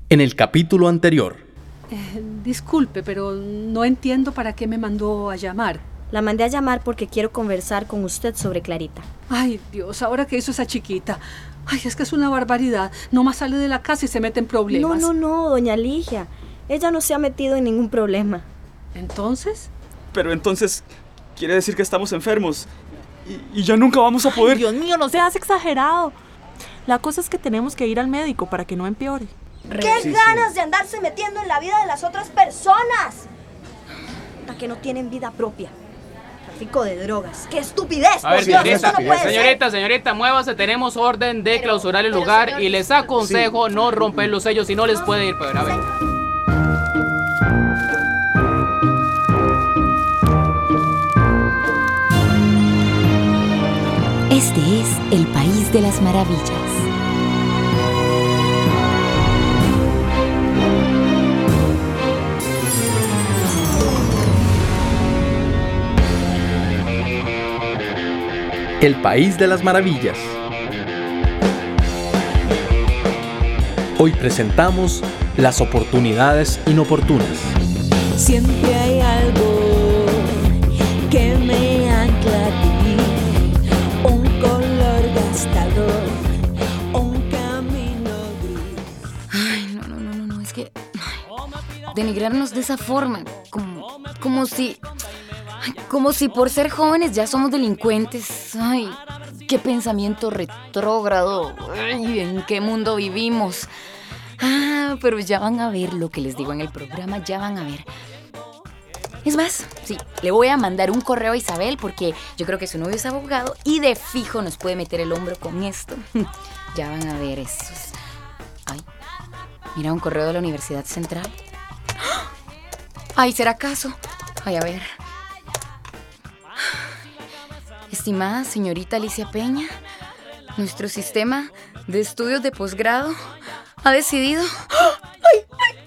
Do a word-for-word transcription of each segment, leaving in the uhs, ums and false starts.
En el capítulo anterior. Eh, disculpe, pero no entiendo para qué me mandó a llamar. La mandé a llamar porque quiero conversar con usted sobre Clarita. Ay, Dios, ahora que hizo esa chiquita. Ay, es que es una barbaridad. Nomás sale de la casa y se mete en problemas. No, no, no, doña Ligia. Ella no se ha metido en ningún problema. ¿Entonces? Pero entonces, quiere decir que estamos enfermos y, y ya nunca vamos a poder... Ay, Dios mío, no seas exagerado. La cosa es que tenemos que ir al médico para que no empeore. ¡Qué sí, ganas sí. de andarse metiendo en la vida de las otras personas! Hasta que no tienen vida propia. Tráfico de drogas. ¡Qué estupidez! A ver, Dios, señorita, eso no puede señorita, ser. señorita, muévase. Tenemos orden de pero, clausurar el lugar señor, y les aconsejo sí. no romper los sellos, si no les puede ir peor. A ver. Este es el País de las Maravillas. El País de las Maravillas. Hoy presentamos las oportunidades inoportunas. Siempre hay algo que me ancla a ti, un color gastado, un camino gris. Ay, no, no, no, no, no, es que ay, denigrarnos de esa forma, como, como si... Como si por ser jóvenes ya somos delincuentes. Ay, qué pensamiento retrógrado. Ay, ¿en qué mundo vivimos? Ah, pero ya van a ver lo que les digo en el programa, ya van a ver. Es más, sí, le voy a mandar un correo a Isabel porque yo creo que su novio es abogado y de fijo nos puede meter el hombro con esto. Ya van a ver esos. Ay, mira, un correo de la Universidad Central. Ay, ¿será acaso? Ay, a ver. Estimada señorita Alicia Peña, nuestro sistema de estudios de posgrado ha decidido... ¡Ay, ay!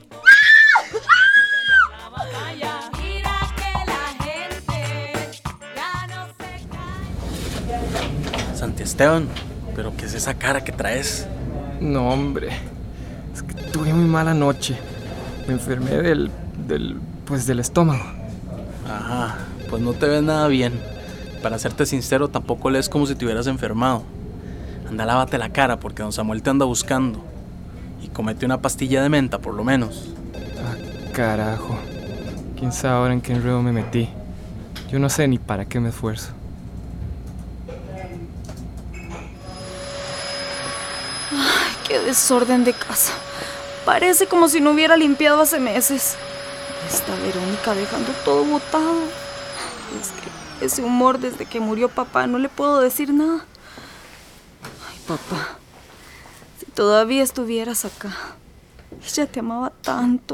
Santi Esteban, ¿pero qué es esa cara que traes? No, hombre, es que tuve muy mala noche. Me enfermé del... del... pues del estómago. Ajá, pues no te ves nada bien. Para serte sincero, tampoco lees como si te hubieras enfermado. Anda, lávate la cara porque don Samuel te anda buscando. Y comete una pastilla de menta, por lo menos. Ah, carajo. ¿Quién sabe ahora en qué enredo me metí? Yo no sé ni para qué me esfuerzo. Ay, qué desorden de casa. Parece como si no hubiera limpiado hace meses. Esta Verónica dejando todo botado. Es que ese humor desde que murió papá, no le puedo decir nada. Ay, papá, si todavía estuvieras acá. Ella te amaba tanto.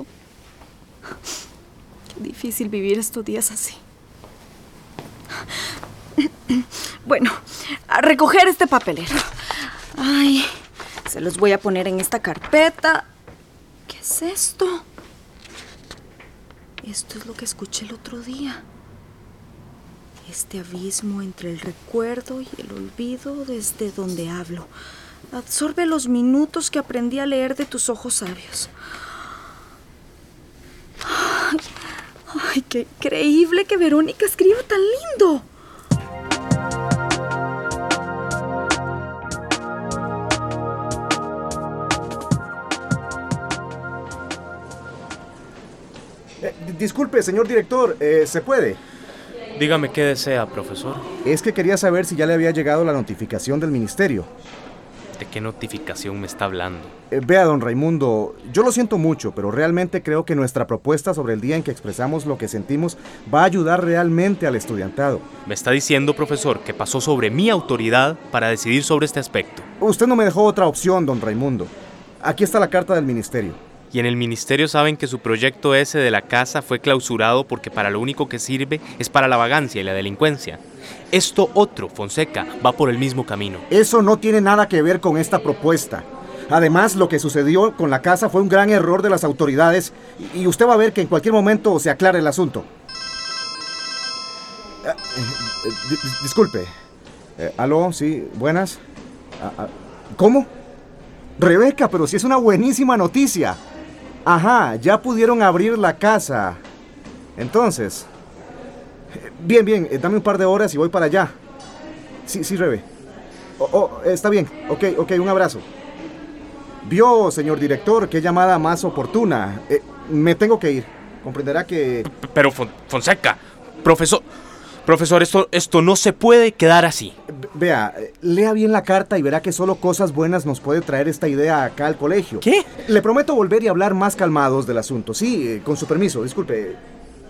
Qué difícil vivir estos días así. Bueno, a recoger este papelero. Ay, se los voy a poner en esta carpeta. ¿Qué es esto? Esto es lo que escuché el otro día. Este abismo entre el recuerdo y el olvido desde donde hablo. Absorbe los minutos que aprendí a leer de tus ojos sabios. Ay, ay, qué increíble que Verónica escriba tan lindo. Eh, disculpe, señor director, eh, ¿se puede? Dígame qué desea, profesor. Es que quería saber si ya le había llegado la notificación del ministerio. ¿De qué notificación me está hablando? Eh, vea, don Raimundo, yo lo siento mucho, pero realmente creo que nuestra propuesta sobre el día en que expresamos lo que sentimos va a ayudar realmente al estudiantado. Me está diciendo, profesor, que pasó sobre mi autoridad para decidir sobre este aspecto. Usted no me dejó otra opción, don Raimundo. Aquí está la carta del ministerio. Y en el ministerio saben que su proyecto ese de la casa fue clausurado porque para lo único que sirve es para la vagancia y la delincuencia. Esto otro, Fonseca, va por el mismo camino. Eso no tiene nada que ver con esta propuesta. Además, lo que sucedió con la casa fue un gran error de las autoridades y usted va a ver que en cualquier momento se aclara el asunto. Eh, eh, dis- disculpe. Eh, ¿Aló? Sí, buenas. Ah, ah, ¿Cómo? Rebeca, pero si es una buenísima noticia. Ajá, ya pudieron abrir la casa. Entonces... Bien, bien, eh, dame un par de horas y voy para allá. Sí, sí, Rebe. Oh, oh, está bien, ok, ok, un abrazo. Vio, señor director, qué llamada más oportuna. Eh, me tengo que ir. Comprenderá que... Pero, Fonseca, profesor... Profesor, esto, esto no se puede quedar así. Vea, lea bien la carta y verá que solo cosas buenas nos puede traer esta idea acá al colegio. ¿Qué? Le prometo volver y hablar más calmados del asunto. Sí, eh, con su permiso, disculpe.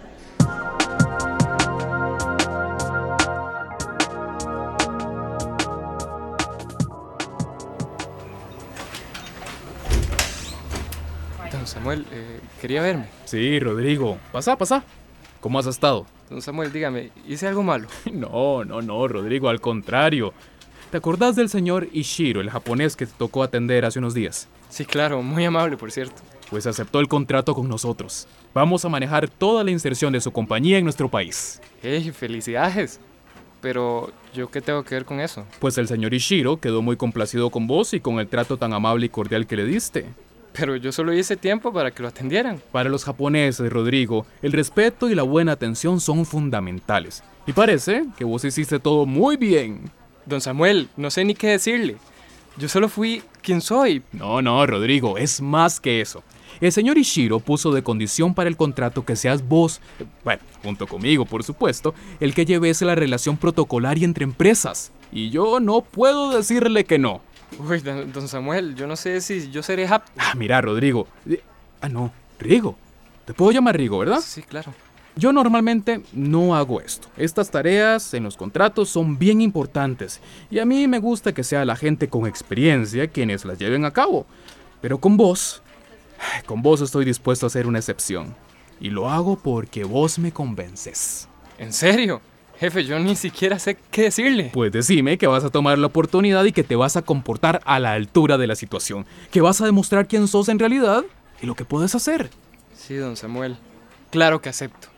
Don Samuel, eh, ¿quería verme? Sí, Rodrigo. Pasa, pasa. ¿Cómo has estado? Don Samuel, dígame, ¿hice algo malo? No, no, no, Rodrigo, al contrario. ¿Te acordás del señor Ishiro, el japonés que te tocó atender hace unos días? Sí, claro, muy amable, por cierto. Pues aceptó el contrato con nosotros. Vamos a manejar toda la inserción de su compañía en nuestro país. ¡Hey, felicidades! Pero, ¿yo qué tengo que ver con eso? Pues el señor Ishiro quedó muy complacido con vos y con el trato tan amable y cordial que le diste. Pero yo solo hice tiempo para que lo atendieran. Para los japoneses, Rodrigo, el respeto y la buena atención son fundamentales. Y parece que vos hiciste todo muy bien. Don Samuel, no sé ni qué decirle. Yo solo fui quien soy. No, no, Rodrigo, es más que eso. El señor Ishiro puso de condición para el contrato que seas vos, bueno, junto conmigo, por supuesto, el que lleves la relación protocolaria entre empresas. Y yo no puedo decirle que no. Uy, don, don Samuel, yo no sé si yo seré apto. Ah, mira, Rodrigo. Eh, ah, no, Rigo. Te puedo llamar Rigo, ¿verdad? Sí, claro. Yo normalmente no hago esto. Estas tareas en los contratos son bien importantes y a mí me gusta que sea la gente con experiencia quienes las lleven a cabo. Pero con vos, con vos estoy dispuesto a hacer una excepción. Y lo hago porque vos me convences. ¿En serio? Jefe, yo ni siquiera sé qué decirle. Pues decime que vas a tomar la oportunidad y que te vas a comportar a la altura de la situación. Que vas a demostrar quién sos en realidad y lo que puedes hacer. Sí, don Samuel. Claro que acepto.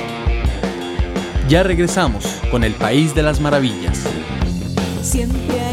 Ya regresamos con el País de las Maravillas. Siempre hay